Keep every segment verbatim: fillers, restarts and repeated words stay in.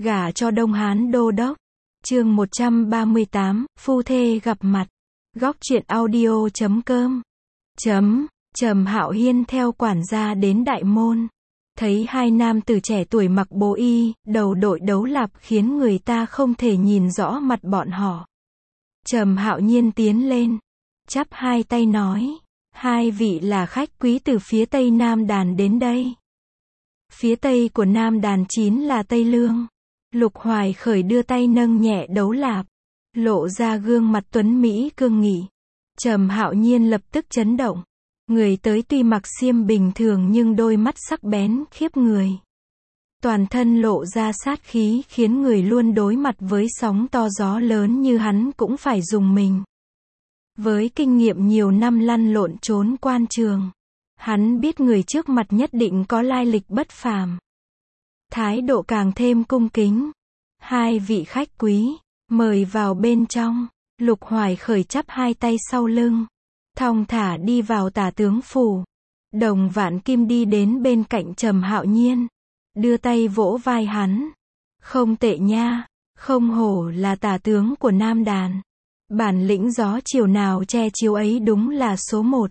Gả cho Đông Hán đô đốc. Chương một trăm ba mươi tám, phu thê gặp mặt. Góc truyện audio chấm com. Chấm, Trầm Hạo Hiên theo quản gia đến đại môn. Thấy hai nam tử trẻ tuổi mặc bố y, đầu đội đấu lạp khiến người ta không thể nhìn rõ mặt bọn họ. Trầm Hạo Nhiên tiến lên, chắp hai tay nói, hai vị là khách quý từ phía Tây Nam Đàn đến đây. Phía Tây của Nam Đàn chính là Tây Lương. Lục Hoài Khởi đưa tay nâng nhẹ đấu lạp, lộ ra gương mặt tuấn mỹ cương nghị. Trầm Hạo Nhiên lập tức chấn động. Người tới tuy mặc xiêm bình thường nhưng đôi mắt sắc bén khiếp người. Toàn thân lộ ra sát khí khiến người luôn đối mặt với sóng to gió lớn như hắn cũng phải dùng mình. Với kinh nghiệm nhiều năm lăn lộn trốn quan trường, hắn biết người trước mặt nhất định có lai lịch bất phàm. Thái độ càng thêm cung kính. Hai vị khách quý, mời vào bên trong. Lục Hoài Khởi chắp hai tay sau lưng, thong thả đi vào tả tướng phủ. Đồng Vạn Kim đi đến bên cạnh Trầm Hạo Nhiên, đưa tay vỗ vai hắn. Không tệ nha, không hổ là tả tướng của Nam Đàn. Bản lĩnh gió chiều nào che chiếu ấy đúng là số một.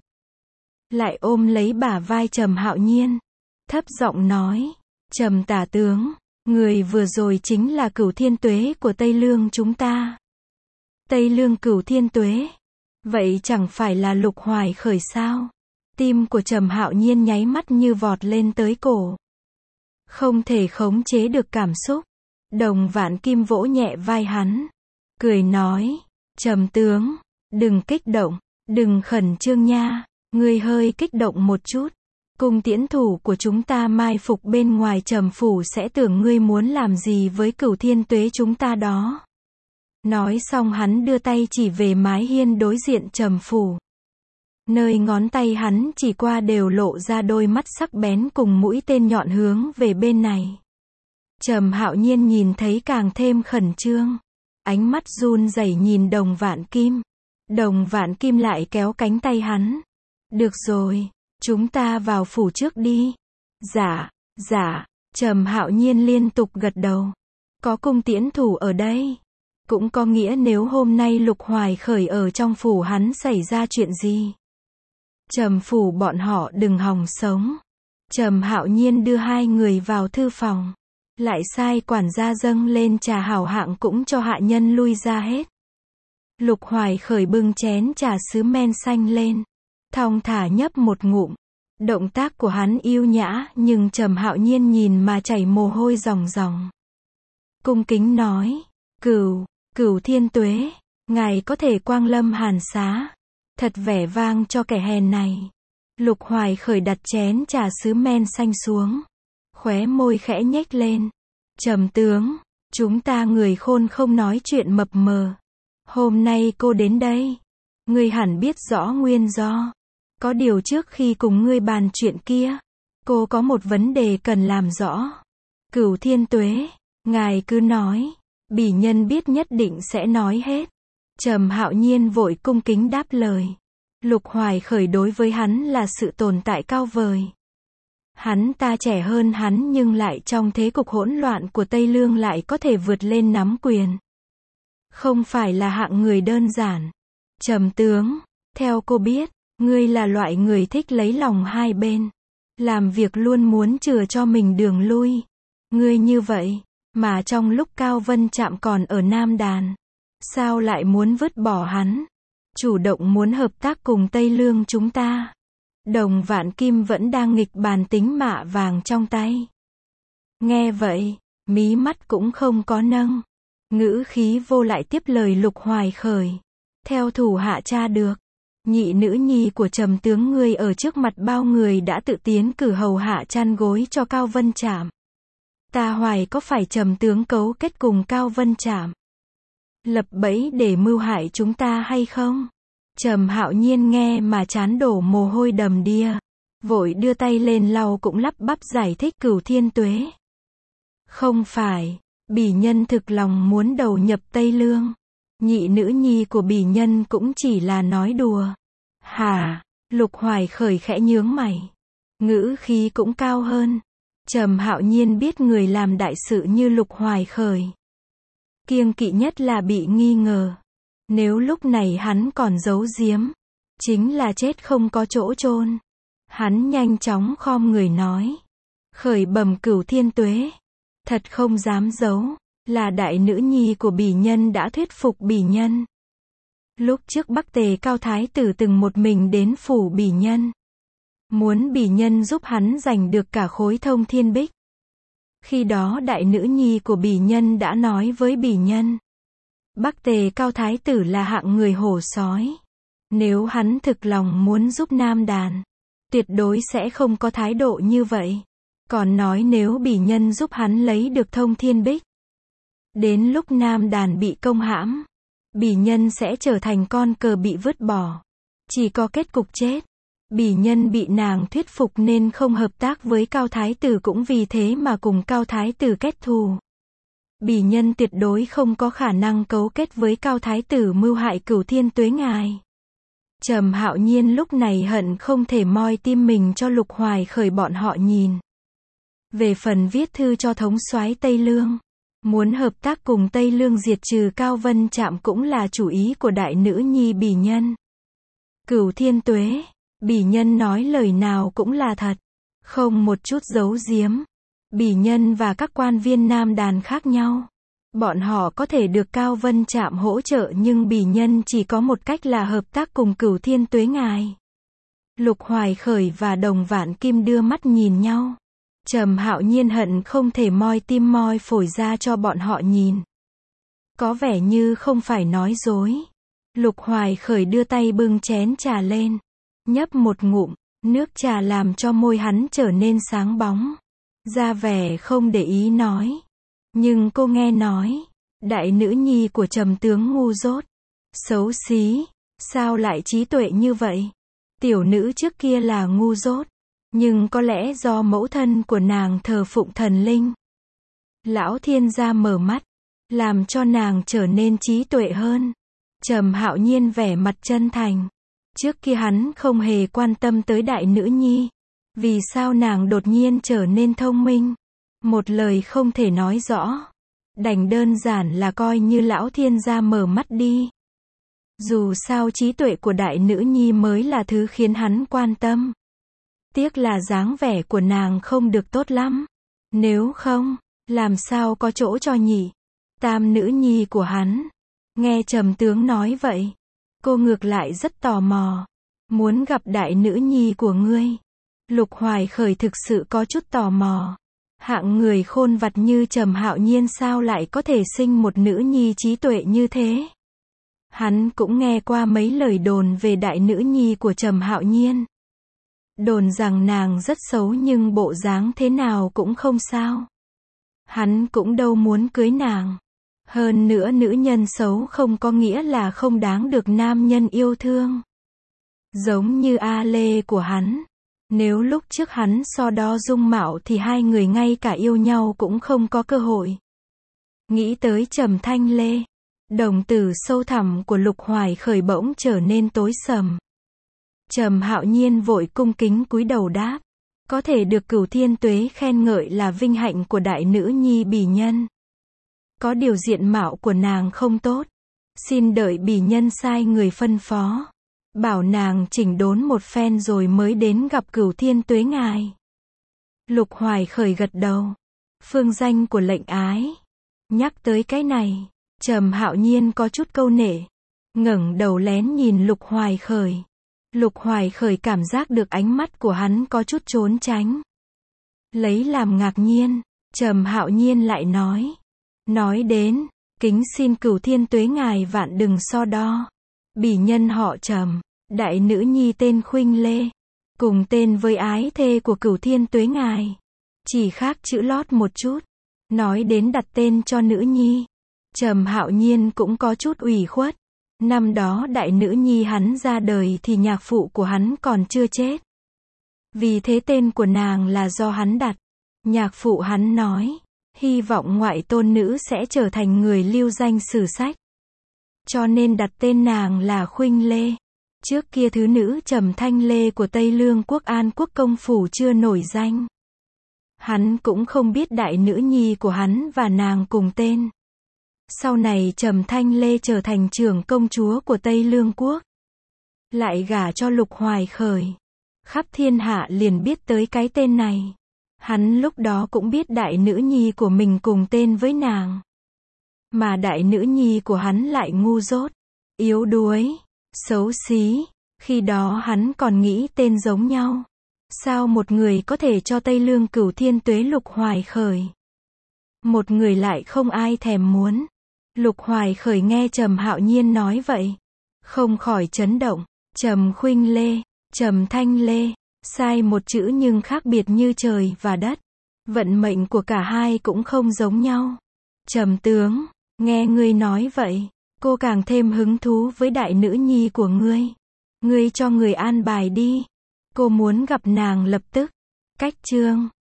Lại ôm lấy bả vai Trầm Hạo Nhiên, thấp giọng nói, Trầm tả tướng, người vừa rồi chính là Cửu Thiên Tuế của Tây Lương chúng ta. Tây Lương Cửu Thiên Tuế? Vậy chẳng phải là Lục Hoài Khởi sao? Tim của Trầm Hạo Nhiên nháy mắt như vọt lên tới cổ. Không thể khống chế được cảm xúc. Đồng Vạn Kim vỗ nhẹ vai hắn, cười nói, Trầm tướng, đừng kích động, đừng khẩn trương nha, ngươi hơi kích động một chút. Cung tiễn thủ của chúng ta mai phục bên ngoài Trầm phủ sẽ tưởng ngươi muốn làm gì với Cửu Thiên Tuế chúng ta đó. Nói xong hắn đưa tay chỉ về mái hiên đối diện Trầm phủ. Nơi ngón tay hắn chỉ qua đều lộ ra đôi mắt sắc bén cùng mũi tên nhọn hướng về bên này. Trầm Hạo Nhiên nhìn thấy càng thêm khẩn trương. Ánh mắt run rẩy nhìn Đồng Vạn Kim. Đồng Vạn Kim lại kéo cánh tay hắn. Được rồi, chúng ta vào phủ trước đi. Dạ, dạ, Trầm Hạo Nhiên liên tục gật đầu. Có cung tiễn thủ ở đây, cũng có nghĩa nếu hôm nay Lục Hoài Khởi ở trong phủ hắn xảy ra chuyện gì, Trầm phủ bọn họ đừng hòng sống. Trầm Hạo Nhiên đưa hai người vào thư phòng, lại sai quản gia dâng lên trà hảo hạng cũng cho hạ nhân lui ra hết. Lục Hoài Khởi bưng chén trà sứ men xanh lên, thong thả nhấp một ngụm. Động tác của hắn yêu nhã nhưng Trầm Hạo Nhiên nhìn mà chảy mồ hôi ròng ròng. Cung kính nói, Cửu, Cửu Thiên Tuế, ngài có thể quang lâm Hàn Xá. Thật vẻ vang cho kẻ hèn này. Lục Hoài Khởi đặt chén trà sứ men xanh xuống, khóe môi khẽ nhếch lên. Trầm tướng, chúng ta người khôn không nói chuyện mập mờ. Hôm nay cô đến đây, ngươi hẳn biết rõ nguyên do. Có điều trước khi cùng ngươi bàn chuyện kia, cô có một vấn đề cần làm rõ. Cửu Thiên Tuế, ngài cứ nói, bỉ nhân biết nhất định sẽ nói hết. Trầm Hạo Nhiên vội cung kính đáp lời. Lục Hoài Khởi đối với hắn là sự tồn tại cao vời. Hắn ta trẻ hơn hắn nhưng lại trong thế cục hỗn loạn của Tây Lương lại có thể vượt lên nắm quyền. Không phải là hạng người đơn giản. Trầm tướng, theo cô biết, ngươi là loại người thích lấy lòng hai bên. Làm việc luôn muốn chừa cho mình đường lui. Ngươi như vậy, mà trong lúc Cao Vân Trạm còn ở Nam Đàn, sao lại muốn vứt bỏ hắn? Chủ động muốn hợp tác cùng Tây Lương chúng ta. Đồng Vạn Kim vẫn đang nghịch bàn tính mạ vàng trong tay. Nghe vậy, mí mắt cũng không có nâng. Ngữ khí vô lại tiếp lời Lục Hoài Khởi. Theo thủ hạ tra được, nhị nữ nhi của Trầm tướng ngươi ở trước mặt bao người đã tự tiến cử hầu hạ chăn gối cho Cao Vân Trạm. Ta hoài có phải Trầm tướng cấu kết cùng Cao Vân Trạm, lập bẫy để mưu hại chúng ta hay không? Trầm Hạo Nhiên nghe mà trán đổ mồ hôi đầm đìa, vội đưa tay lên lau cũng lắp bắp giải thích Cửu Thiên Tuế. Không phải, bỉ nhân thực lòng muốn đầu nhập Tây Lương. Nhị nữ nhi của bỉ nhân cũng chỉ là nói đùa. Hả? Lục Hoài Khởi khẽ nhướng mày, ngữ khí cũng cao hơn. Trầm Hạo Nhiên biết người làm đại sự như Lục Hoài Khởi, kiêng kỵ nhất là bị nghi ngờ. Nếu lúc này hắn còn giấu giếm, chính là chết không có chỗ chôn. Hắn nhanh chóng khom người nói. Khởi bẩm Cửu Thiên Tuế. Thật không dám giấu, là đại nữ nhi của bỉ nhân đã thuyết phục bỉ nhân. Lúc trước Bắc Tề Cao Thái tử từng một mình đến phủ bỉ nhân, muốn bỉ nhân giúp hắn giành được cả khối Thông Thiên Bích. Khi đó đại nữ nhi của bỉ nhân đã nói với bỉ nhân, Bắc Tề Cao Thái tử là hạng người hổ sói. Nếu hắn thực lòng muốn giúp Nam Đàn, tuyệt đối sẽ không có thái độ như vậy. Còn nói nếu bỉ nhân giúp hắn lấy được Thông Thiên Bích, đến lúc Nam Đàn bị công hãm, bỉ nhân sẽ trở thành con cờ bị vứt bỏ. Chỉ có kết cục chết. Bỉ nhân bị nàng thuyết phục nên không hợp tác với Cao Thái tử, cũng vì thế mà cùng Cao Thái tử kết thù. Bỉ nhân tuyệt đối không có khả năng cấu kết với Cao Thái tử mưu hại Cửu Thiên Tuế ngài. Trầm Hạo Nhiên lúc này hận không thể moi tim mình cho Lục Hoài Khởi bọn họ nhìn. Về phần viết thư cho thống soái Tây Lương, muốn hợp tác cùng Tây Lương diệt trừ Cao Vân Trạm cũng là chủ ý của đại nữ nhi bỉ nhân. Cửu Thiên Tuế, bỉ nhân nói lời nào cũng là thật, không một chút giấu giếm. Bỉ nhân và các quan viên Nam Đàn khác nhau. Bọn họ có thể được Cao Vân Trạm hỗ trợ, nhưng bỉ nhân chỉ có một cách là hợp tác cùng Cửu Thiên Tuế ngài. Lục Hoài Khởi và Đồng Vạn Kim đưa mắt nhìn nhau. Trầm Hạo Nhiên hận không thể moi tim moi phổi ra cho bọn họ nhìn. Có vẻ như không phải nói dối. Lục Hoài Khởi đưa tay bưng chén trà lên, nhấp một ngụm, nước trà làm cho môi hắn trở nên sáng bóng. Ra vẻ không để ý nói. Nhưng cô nghe nói, đại nữ nhi của Trầm tướng ngu dốt, xấu xí, sao lại trí tuệ như vậy? Tiểu nữ trước kia là ngu dốt, nhưng có lẽ do mẫu thân của nàng thờ phụng thần linh. Lão thiên gia mở mắt, làm cho nàng trở nên trí tuệ hơn. Trầm Hạo Nhiên vẻ mặt chân thành. Trước kia hắn không hề quan tâm tới đại nữ nhi. Vì sao nàng đột nhiên trở nên thông minh? Một lời không thể nói rõ. Đành đơn giản là coi như lão thiên gia mở mắt đi. Dù sao trí tuệ của đại nữ nhi mới là thứ khiến hắn quan tâm. Tiếc là dáng vẻ của nàng không được tốt lắm. Nếu không, làm sao có chỗ cho nhỉ? Tam nữ nhi của hắn. Nghe Trầm tướng nói vậy, cô ngược lại rất tò mò. Muốn gặp đại nữ nhi của ngươi. Lục Hoài Khởi thực sự có chút tò mò. Hạng người khôn vặt như Trầm Hạo Nhiên sao lại có thể sinh một nữ nhi trí tuệ như thế? Hắn cũng nghe qua mấy lời đồn về đại nữ nhi của Trầm Hạo Nhiên. Đồn rằng nàng rất xấu nhưng bộ dáng thế nào cũng không sao. Hắn cũng đâu muốn cưới nàng. Hơn nữa nữ nhân xấu không có nghĩa là không đáng được nam nhân yêu thương. Giống như A Lê của hắn. Nếu lúc trước hắn so đo dung mạo thì hai người ngay cả yêu nhau cũng không có cơ hội. Nghĩ tới Trầm Thanh Lê, đồng tử sâu thẳm của Lục Hoài Khởi bỗng trở nên tối sầm. Trầm Hạo Nhiên vội cung kính cúi đầu đáp. Có thể được Cửu Thiên Tuế khen ngợi là vinh hạnh của đại nữ nhi bỉ nhân. Có điều diện mạo của nàng không tốt. Xin đợi bỉ nhân sai người phân phó. Bảo nàng chỉnh đốn một phen rồi mới đến gặp Cửu Thiên Tuế ngài. Lục Hoài Khởi gật đầu. Phương danh của lệnh ái. Nhắc tới cái này, Trầm Hạo Nhiên có chút câu nể. Ngẩng đầu lén nhìn Lục Hoài Khởi. Lục Hoài Khởi cảm giác được ánh mắt của hắn có chút trốn tránh. Lấy làm ngạc nhiên, Trầm Hạo Nhiên lại nói. Nói đến, kính xin Cửu Thiên Tuế ngài vạn đừng so đo. Bỉ nhân họ Trầm, đại nữ nhi tên Khuynh Lê, cùng tên với ái thê của Cửu Thiên Tuế ngài. Chỉ khác chữ lót một chút. Nói đến đặt tên cho nữ nhi, Trầm Hạo Nhiên cũng có chút ủy khuất. Năm đó đại nữ nhi hắn ra đời thì nhạc phụ của hắn còn chưa chết. Vì thế tên của nàng là do hắn đặt. Nhạc phụ hắn nói, hy vọng ngoại tôn nữ sẽ trở thành người lưu danh sử sách. Cho nên đặt tên nàng là Khuynh Lê. Trước kia thứ nữ Trầm Thanh Lê của Tây Lương quốc An quốc công phủ chưa nổi danh. Hắn cũng không biết đại nữ nhi của hắn và nàng cùng tên. Sau này Trầm Thanh Lê trở thành trưởng công chúa của Tây Lương Quốc. Lại gả cho Lục Hoài Khởi. Khắp thiên hạ liền biết tới cái tên này. Hắn lúc đó cũng biết đại nữ nhi của mình cùng tên với nàng. Mà đại nữ nhi của hắn lại ngu dốt, yếu đuối, xấu xí. Khi đó hắn còn nghĩ tên giống nhau. Sao một người có thể cho Tây Lương Cửu Thiên Tuế Lục Hoài Khởi? Một người lại không ai thèm muốn. Lục Hoài Khởi nghe Trầm Hạo Nhiên nói vậy, không khỏi chấn động. Trầm Khuynh Lê, Trầm Thanh Lê, sai một chữ nhưng khác biệt như trời và đất. Vận mệnh của cả hai cũng không giống nhau. Trầm tướng, nghe ngươi nói vậy, cô càng thêm hứng thú với đại nữ nhi của ngươi. Ngươi cho người an bài đi. Cô muốn gặp nàng lập tức. Cách chương